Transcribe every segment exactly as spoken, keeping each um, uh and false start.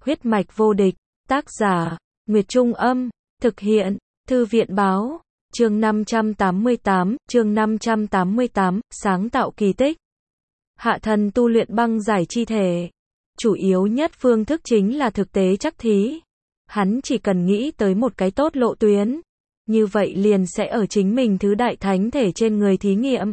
Huyết mạch vô địch, tác giả, Nguyệt Trung Âm, thực hiện, Thư viện Báo, chương năm trăm tám mươi tám, chương năm trăm tám mươi tám, sáng tạo kỳ tích. Hạ thần tu luyện băng giải chi thể. Chủ yếu nhất phương thức chính là thực tế chắc thí. Hắn chỉ cần nghĩ tới một cái tốt lộ tuyến. Như vậy liền sẽ ở chính mình thứ đại thánh thể trên người thí nghiệm.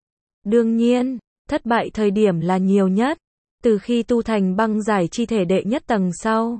Đương nhiên, thất bại thời điểm là nhiều nhất. Từ khi tu thành băng giải chi thể đệ nhất tầng sau,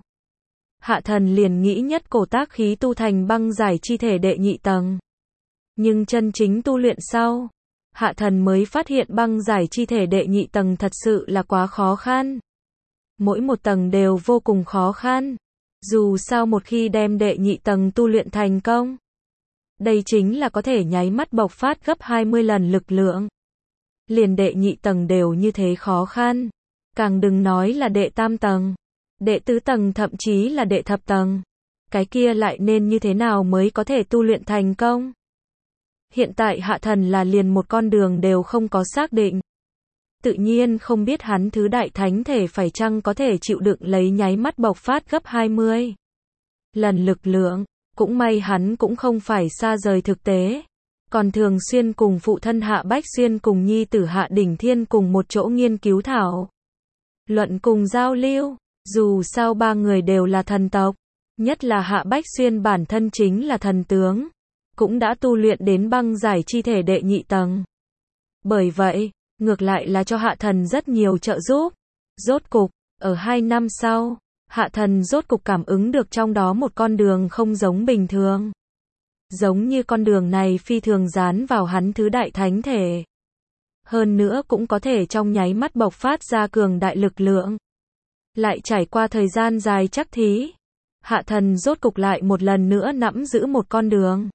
hạ thần liền nghĩ nhất cổ tác khí tu thành băng giải chi thể đệ nhị tầng. Nhưng chân chính tu luyện sau, hạ thần mới phát hiện băng giải chi thể đệ nhị tầng thật sự là quá khó khăn. Mỗi một tầng đều vô cùng khó khăn. Dù sao một khi đem đệ nhị tầng tu luyện thành công, đây chính là có thể nháy mắt bộc phát gấp hai mươi lần lực lượng. Liền đệ nhị tầng đều như thế khó khăn. Càng đừng nói là đệ tam tầng, đệ tứ tầng thậm chí là đệ thập tầng. Cái kia lại nên như thế nào mới có thể tu luyện thành công? Hiện tại hạ thần là liền một con đường đều không có xác định. Tự nhiên không biết hắn thứ đại thánh thể phải chăng có thể chịu đựng lấy nháy mắt bộc phát gấp hai mươi lần lực lượng. Cũng may hắn cũng không phải xa rời thực tế. Còn thường xuyên cùng phụ thân Hạ Bách Xuyên cùng nhi tử Hạ Đỉnh Thiên cùng một chỗ nghiên cứu thảo luận cùng giao lưu. Dù sao ba người đều là thần tộc, nhất là Hạ Bách Xuyên bản thân chính là thần tướng, cũng đã tu luyện đến băng giải chi thể đệ nhị tầng. Bởi vậy, ngược lại là cho hạ thần rất nhiều trợ giúp. Rốt cục, ở hai năm sau, hạ thần rốt cục cảm ứng được trong đó một con đường không giống bình thường. Giống như con đường này phi thường dán vào hắn thứ đại thánh thể. Hơn nữa cũng có thể trong nháy mắt bộc phát ra cường đại lực lượng. Lại trải qua thời gian dài chắc thí, hạ thần rốt cục lại một lần nữa nắm giữ một con đường.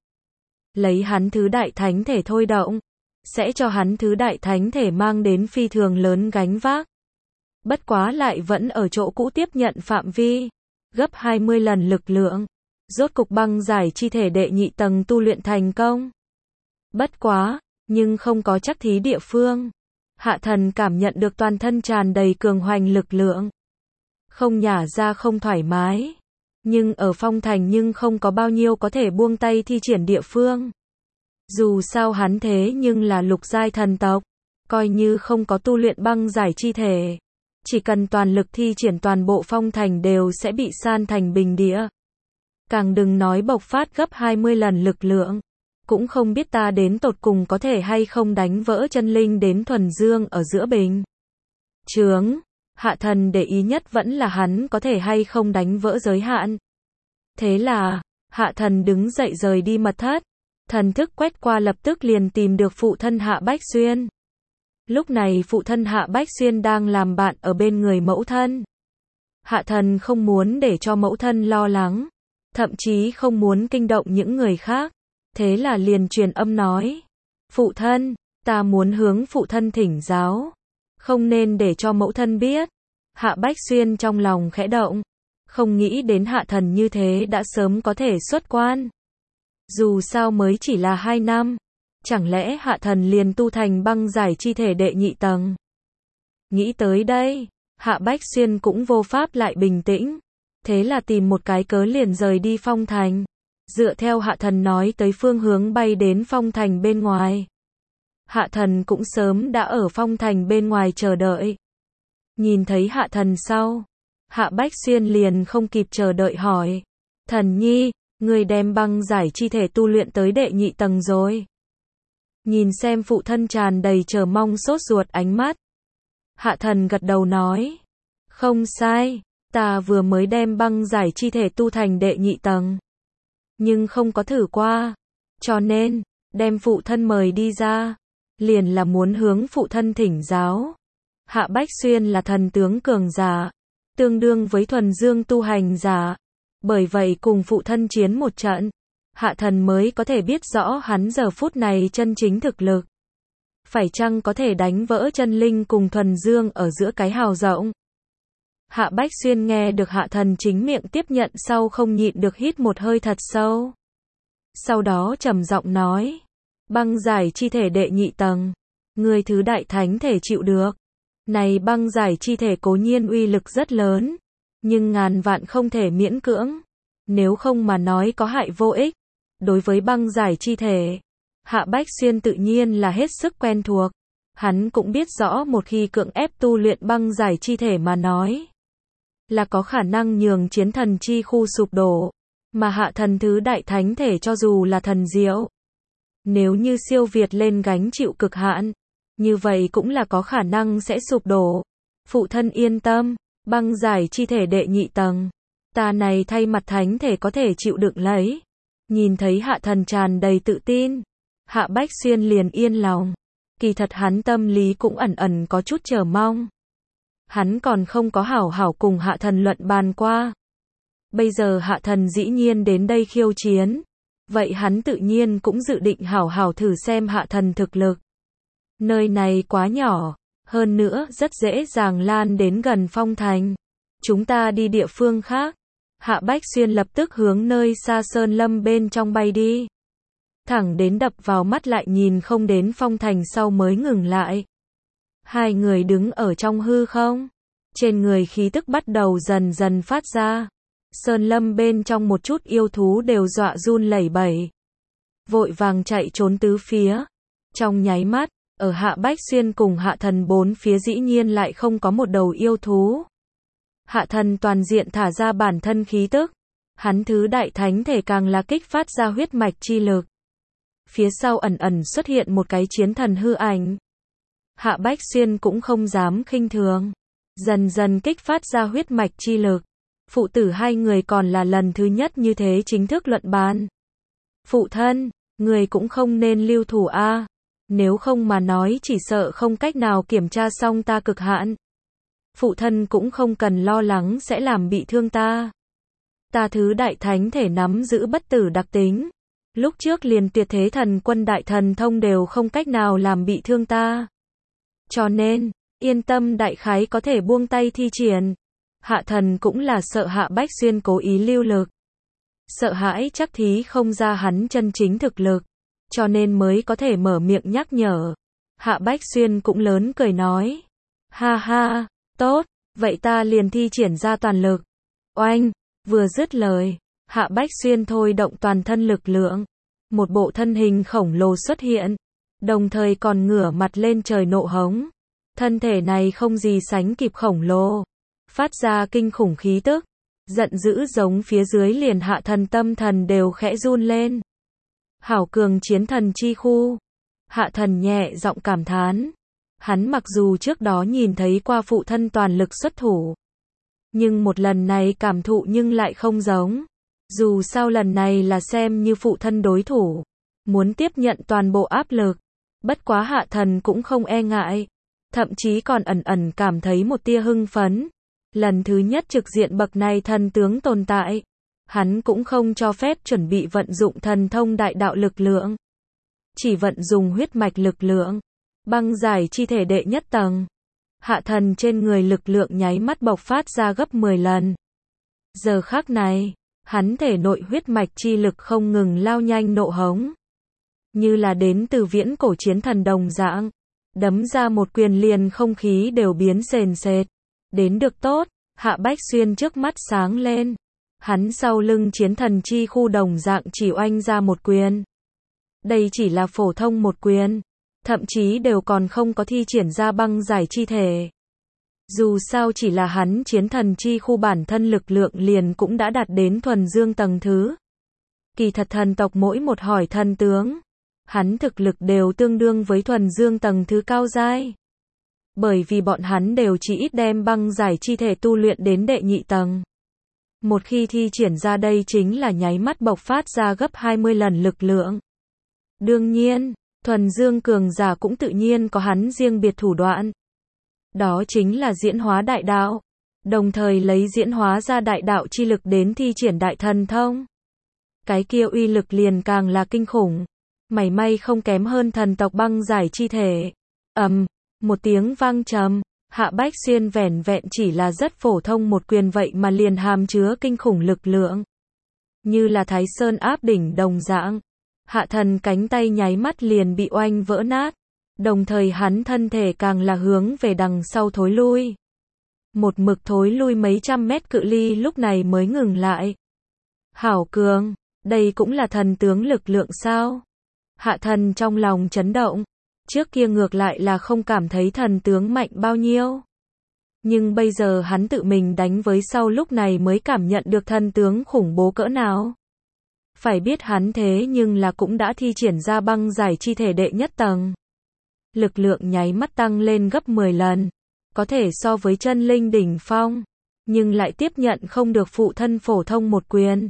Lấy hắn thứ đại thánh thể thôi động, sẽ cho hắn thứ đại thánh thể mang đến phi thường lớn gánh vác. Bất quá lại vẫn ở chỗ cũ tiếp nhận phạm vi, gấp hai mươi lần lực lượng. Rốt cục băng giải chi thể đệ nhị tầng tu luyện thành công. Bất quá, nhưng không có chắc thí địa phương. Hạ thần cảm nhận được toàn thân tràn đầy cường hoành lực lượng. Không nhả ra không thoải mái. Nhưng ở phong thành nhưng không có bao nhiêu có thể buông tay thi triển địa phương. Dù sao hắn thế nhưng là lục giai thần tộc. Coi như không có tu luyện băng giải chi thể, chỉ cần toàn lực thi triển toàn bộ phong thành đều sẽ bị san thành bình địa. Càng đừng nói bộc phát gấp hai mươi lần lực lượng. Cũng không biết ta đến tột cùng có thể hay không đánh vỡ chân linh đến thuần dương ở giữa bình chướng. Hạ thần để ý nhất vẫn là hắn có thể hay không đánh vỡ giới hạn. Thế là, hạ thần đứng dậy rời đi mật thất. Thần thức quét qua lập tức liền tìm được phụ thân Hạ Bách Xuyên. Lúc này phụ thân Hạ Bách Xuyên đang làm bạn ở bên người mẫu thân. Hạ thần không muốn để cho mẫu thân lo lắng, thậm chí không muốn kinh động những người khác. Thế là liền truyền âm nói: phụ thân, ta muốn hướng phụ thân thỉnh giáo. Không nên để cho mẫu thân biết. Hạ Bách Xuyên trong lòng khẽ động. Không nghĩ đến hạ thần như thế đã sớm có thể xuất quan. Dù sao mới chỉ là hai năm. Chẳng lẽ hạ thần liền tu thành băng giải chi thể đệ nhị tầng? Nghĩ tới đây, Hạ Bách Xuyên cũng vô pháp lại bình tĩnh. Thế là tìm một cái cớ liền rời đi phong thành. Dựa theo hạ thần nói tới phương hướng bay đến phong thành bên ngoài. Hạ thần cũng sớm đã ở phong thành bên ngoài chờ đợi. Nhìn thấy hạ thần sau, Hạ Bách Xuyên liền không kịp chờ đợi hỏi: thần nhi, người đem băng giải chi thể tu luyện tới đệ nhị tầng rồi? Nhìn xem phụ thân tràn đầy chờ mong sốt ruột ánh mắt, hạ thần gật đầu nói: không sai, ta vừa mới đem băng giải chi thể tu thành đệ nhị tầng. Nhưng không có thử qua, cho nên, đem phụ thân mời đi ra, liền là muốn hướng phụ thân thỉnh giáo. Hạ Bách Xuyên là thần tướng cường giả, tương đương với thuần dương tu hành giả. Bởi vậy cùng phụ thân chiến một trận, hạ thần mới có thể biết rõ hắn giờ phút này chân chính thực lực. Phải chăng có thể đánh vỡ chân linh cùng thuần dương ở giữa cái hào rộng. Hạ Bách Xuyên nghe được hạ thần chính miệng tiếp nhận sau không nhịn được hít một hơi thật sâu. Sau đó trầm giọng nói: băng giải chi thể đệ nhị tầng, người thứ đại thánh thể chịu được. Này băng giải chi thể cố nhiên uy lực rất lớn, Nhưng ngàn vạn không thể miễn cưỡng. Nếu không mà nói có hại vô ích. Đối với băng giải chi thể, Hạ Bách Xuyên tự nhiên là hết sức quen thuộc. Hắn cũng biết rõ một khi cưỡng ép tu luyện băng giải chi thể mà nói, là có khả năng nhường chiến thần chi khu sụp đổ. Mà hạ thần thứ đại thánh thể cho dù là thần diệu, nếu như siêu việt lên gánh chịu cực hạn, như vậy cũng là có khả năng sẽ sụp đổ. Phụ thân yên tâm, băng giải chi thể đệ nhị tầng, ta này thay mặt thánh thể có thể chịu đựng lấy. Nhìn thấy hạ thần tràn đầy tự tin, Hạ Bách Xuyên liền yên lòng. Kỳ thật hắn tâm lý cũng ẩn ẩn có chút chờ mong. Hắn còn không có hảo hảo cùng hạ thần luận bàn qua. Bây giờ hạ thần dĩ nhiên đến đây khiêu chiến. Vậy hắn tự nhiên cũng dự định hảo hảo thử xem hạ thần thực lực. Nơi này quá nhỏ, hơn nữa rất dễ dàng lan đến gần phong thành. Chúng ta đi địa phương khác. Hạ Bách Xuyên lập tức hướng nơi xa sơn lâm bên trong bay đi. Thẳng đến đập vào mắt lại nhìn không đến phong thành sau mới ngừng lại. Hai người đứng ở trong hư không. Trên người khí tức bắt đầu dần dần phát ra. Sơn lâm bên trong một chút yêu thú đều dọa run lẩy bẩy. Vội vàng chạy trốn tứ phía. Trong nháy mắt, ở Hạ Bách Xuyên cùng hạ thần bốn phía dĩ nhiên lại không có một đầu yêu thú. Hạ thần toàn diện thả ra bản thân khí tức. Hắn thứ đại thánh thể càng là kích phát ra huyết mạch chi lực. Phía sau ẩn ẩn xuất hiện một cái chiến thần hư ảnh. Hạ Bách Xuyên cũng không dám khinh thường. Dần dần kích phát ra huyết mạch chi lực. Phụ tử hai người còn là lần thứ nhất như thế chính thức luận bàn. Phụ thân, người cũng không nên lưu thủ a. Nếu không mà nói chỉ sợ không cách nào kiểm tra xong ta cực hạn. Phụ thân cũng không cần lo lắng sẽ làm bị thương ta. Ta thứ đại thánh thể nắm giữ bất tử đặc tính. Lúc trước liền tuyệt thế thần quân đại thần thông đều không cách nào làm bị thương ta. Cho nên, yên tâm đại khái có thể buông tay thi triển. Hạ thần cũng là sợ Hạ Bách Xuyên cố ý lưu lực. Sợ hãi chắc thí không ra hắn chân chính thực lực. Cho nên mới có thể mở miệng nhắc nhở. Hạ Bách Xuyên cũng lớn cười nói. Ha ha, tốt, vậy ta liền thi triển ra toàn lực. Oanh, vừa dứt lời. Hạ Bách Xuyên thôi động toàn thân lực lượng. Một bộ thân hình khổng lồ xuất hiện. Đồng thời còn ngửa mặt lên trời nộ hống. Thân thể này không gì sánh kịp khổng lồ. Phát ra kinh khủng khí tức. Giận dữ giống phía dưới liền hạ thần tâm thần đều khẽ run lên. Hảo cường chiến thần chi khu. Hạ thần nhẹ giọng cảm thán. Hắn mặc dù trước đó nhìn thấy qua phụ thân toàn lực xuất thủ. Nhưng một lần này cảm thụ nhưng lại không giống. Dù sao lần này là xem như phụ thân đối thủ. Muốn tiếp nhận toàn bộ áp lực. Bất quá hạ thần cũng không e ngại. Thậm chí còn ẩn ẩn cảm thấy một tia hưng phấn. Lần thứ nhất trực diện bậc này thần tướng tồn tại. Hắn cũng không cho phép chuẩn bị vận dụng thần thông đại đạo lực lượng. Chỉ vận dùng huyết mạch lực lượng. Băng giải chi thể đệ nhất tầng. Hạ thần trên người lực lượng nháy mắt bộc phát ra gấp mười lần. Giờ khắc này, hắn thể nội huyết mạch chi lực không ngừng lao nhanh nộ hống. Như là đến từ viễn cổ chiến thần đồng dạng. Đấm ra một quyền liền không khí đều biến sền sệt. Đến được tốt, Hạ Bách Xuyên trước mắt sáng lên. Hắn sau lưng chiến thần chi khu đồng dạng chỉ oanh ra một quyền. Đây chỉ là phổ thông một quyền. Thậm chí đều còn không có thi triển ra băng giải chi thể. Dù sao chỉ là hắn chiến thần chi khu bản thân lực lượng liền cũng đã đạt đến thuần dương tầng thứ. Kỳ thật thần tộc mỗi một hỏi thần tướng. Hắn thực lực đều tương đương với thuần dương tầng thứ cao giai. Bởi vì bọn hắn đều chỉ ít đem băng giải chi thể tu luyện đến đệ nhị tầng. Một khi thi triển ra đây chính là nháy mắt bộc phát ra gấp hai mươi lần lực lượng. Đương nhiên, thuần dương cường giả cũng tự nhiên có hắn riêng biệt thủ đoạn. Đó chính là diễn hóa đại đạo. Đồng thời lấy diễn hóa ra đại đạo chi lực đến thi triển đại thần thông. Cái kia uy lực liền càng là kinh khủng. Mảy may không kém hơn thần tộc băng giải chi thể. Ầm, um, một tiếng vang trầm. Hạ Bách Xuyên vẻn vẹn chỉ là rất phổ thông một quyền vậy mà liền hàm chứa kinh khủng lực lượng. Như là Thái Sơn áp đỉnh đồng dạng. Hạ thần cánh tay nháy mắt liền bị oanh vỡ nát. Đồng thời hắn thân thể càng là hướng về đằng sau thối lui. một mực thối lui mấy trăm mét cự ly lúc này mới ngừng lại. Hảo cường, đây cũng là thần tướng lực lượng sao? Hạ thần trong lòng chấn động, trước kia ngược lại là không cảm thấy thần tướng mạnh bao nhiêu. Nhưng bây giờ hắn tự mình đánh với sau lúc này mới cảm nhận được thần tướng khủng bố cỡ nào. Phải biết hắn thế nhưng là cũng đã thi triển ra băng giải chi thể đệ nhất tầng. Lực lượng nháy mắt tăng lên gấp mười lần, có thể so với chân linh đỉnh phong, nhưng lại tiếp nhận không được phụ thân phổ thông một quyền.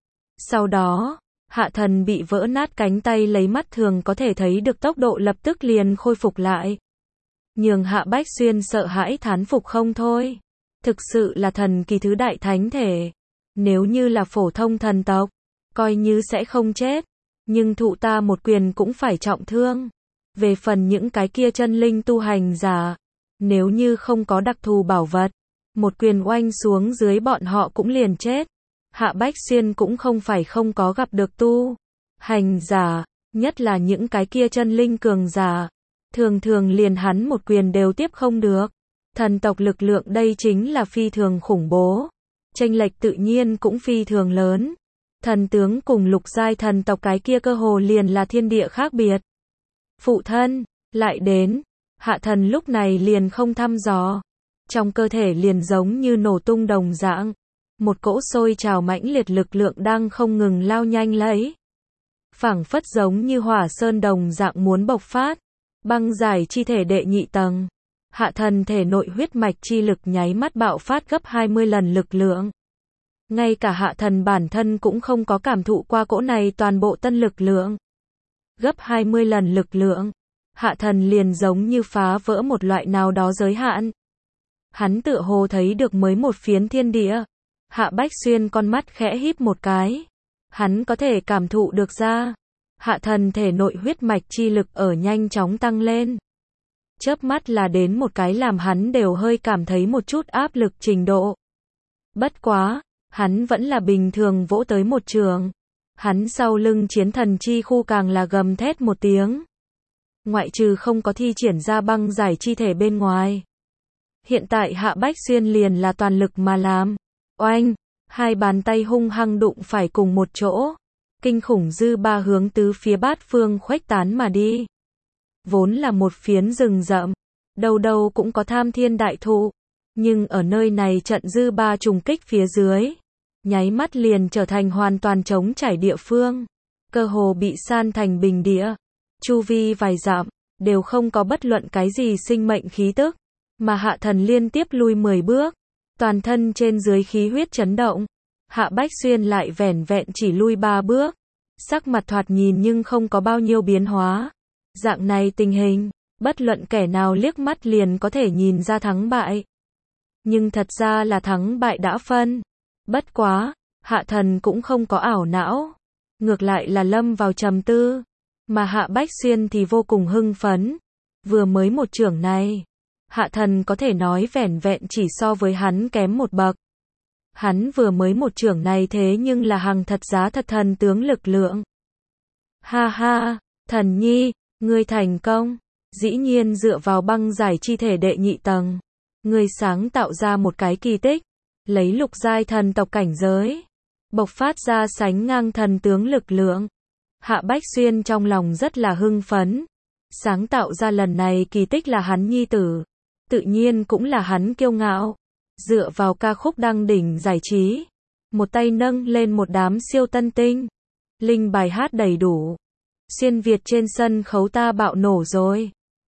Sau đó, hạ thần bị vỡ nát cánh tay lấy mắt thường có thể thấy được tốc độ lập tức liền khôi phục lại. Nhường Hạ Bách Xuyên sợ hãi thán phục không thôi. Thực sự là thần kỳ thứ đại thánh thể. Nếu như là phổ thông thần tộc, coi như sẽ không chết, nhưng thụ ta một quyền cũng phải trọng thương. Về phần những cái kia chân linh tu hành giả, nếu như không có đặc thù bảo vật, một quyền oanh xuống dưới bọn họ cũng liền chết. Hạ Bách Xuyên cũng không phải không có gặp được tu hành giả, nhất là những cái kia chân linh cường giả, thường thường liền hắn một quyền đều tiếp không được. Thần tộc lực lượng đây chính là phi thường khủng bố, chênh lệch tự nhiên cũng phi thường lớn. Thần tướng cùng lục giai thần tộc cái kia cơ hồ liền là thiên địa khác biệt. Phụ thân, lại đến, hạ thần lúc này liền không thăm dò, trong cơ thể liền giống như nổ tung đồng dạng. Một cỗ sôi trào mãnh liệt lực lượng đang không ngừng lao nhanh lấy. Phảng phất giống như hỏa sơn đồng dạng muốn bộc phát. Băng giải chi thể đệ nhị tầng. Hạ thần thể nội huyết mạch chi lực nháy mắt bạo phát gấp hai mươi lần lực lượng. Ngay cả hạ thần bản thân cũng không có cảm thụ qua cỗ này toàn bộ tân lực lượng. Gấp hai mươi lần lực lượng. Hạ thần liền giống như phá vỡ một loại nào đó giới hạn. Hắn tựa hồ thấy được mới một phiến thiên địa. Hạ Bách Xuyên con mắt khẽ híp một cái. Hắn có thể cảm thụ được ra. Hạ thần thể nội huyết mạch chi lực ở nhanh chóng tăng lên. Chớp mắt là đến một cái làm hắn đều hơi cảm thấy một chút áp lực trình độ. Bất quá, hắn vẫn là bình thường vỗ tới một trường. Hắn sau lưng chiến thần chi khu càng là gầm thét một tiếng. Ngoại trừ không có thi triển ra băng giải chi thể bên ngoài. Hiện tại Hạ Bách Xuyên liền là toàn lực mà làm. Oanh, hai bàn tay hung hăng đụng phải cùng một chỗ. Kinh khủng dư ba hướng tứ phía bát phương khuếch tán mà đi. Vốn là một phiến rừng rậm, đâu đâu cũng có tham thiên đại thụ, nhưng ở nơi này trận dư ba trùng kích phía dưới, nháy mắt liền trở thành hoàn toàn trống trải địa phương, cơ hồ bị san thành bình địa, chu vi vài dặm, đều không có bất luận cái gì sinh mệnh khí tức, mà hạ thần liên tiếp lui mười bước, toàn thân trên dưới khí huyết chấn động. Hạ Bách Xuyên lại vẻn vẹn chỉ lui ba bước, sắc mặt thoạt nhìn nhưng không có bao nhiêu biến hóa. Dạng này tình hình, bất luận kẻ nào liếc mắt liền có thể nhìn ra thắng bại. Nhưng thật ra là thắng bại đã phân. Bất quá, hạ thần cũng không có ảo não, ngược lại là lâm vào trầm tư, mà Hạ Bách Xuyên thì vô cùng hưng phấn. Vừa mới một chưởng này, hạ thần có thể nói vẻn vẹn chỉ so với hắn kém một bậc. Hắn vừa mới một chưởng này thế nhưng là hàng thật giá thật thần tướng lực lượng. Ha ha, thần nhi, ngươi thành công, dĩ nhiên dựa vào băng giải chi thể đệ nhị tầng. Ngươi sáng tạo ra một cái kỳ tích, lấy lục giai thần tộc cảnh giới, bộc phát ra sánh ngang thần tướng lực lượng. Hạ Bách Xuyên trong lòng rất là hưng phấn, sáng tạo ra lần này kỳ tích là hắn nhi tử, tự nhiên cũng là hắn kiêu ngạo. Dựa vào ca khúc đăng đỉnh giải trí, một tay nâng lên một đám siêu tân tinh, linh bài hát đầy đủ, xuyên Việt trên sân khấu ta bạo nổ rồi.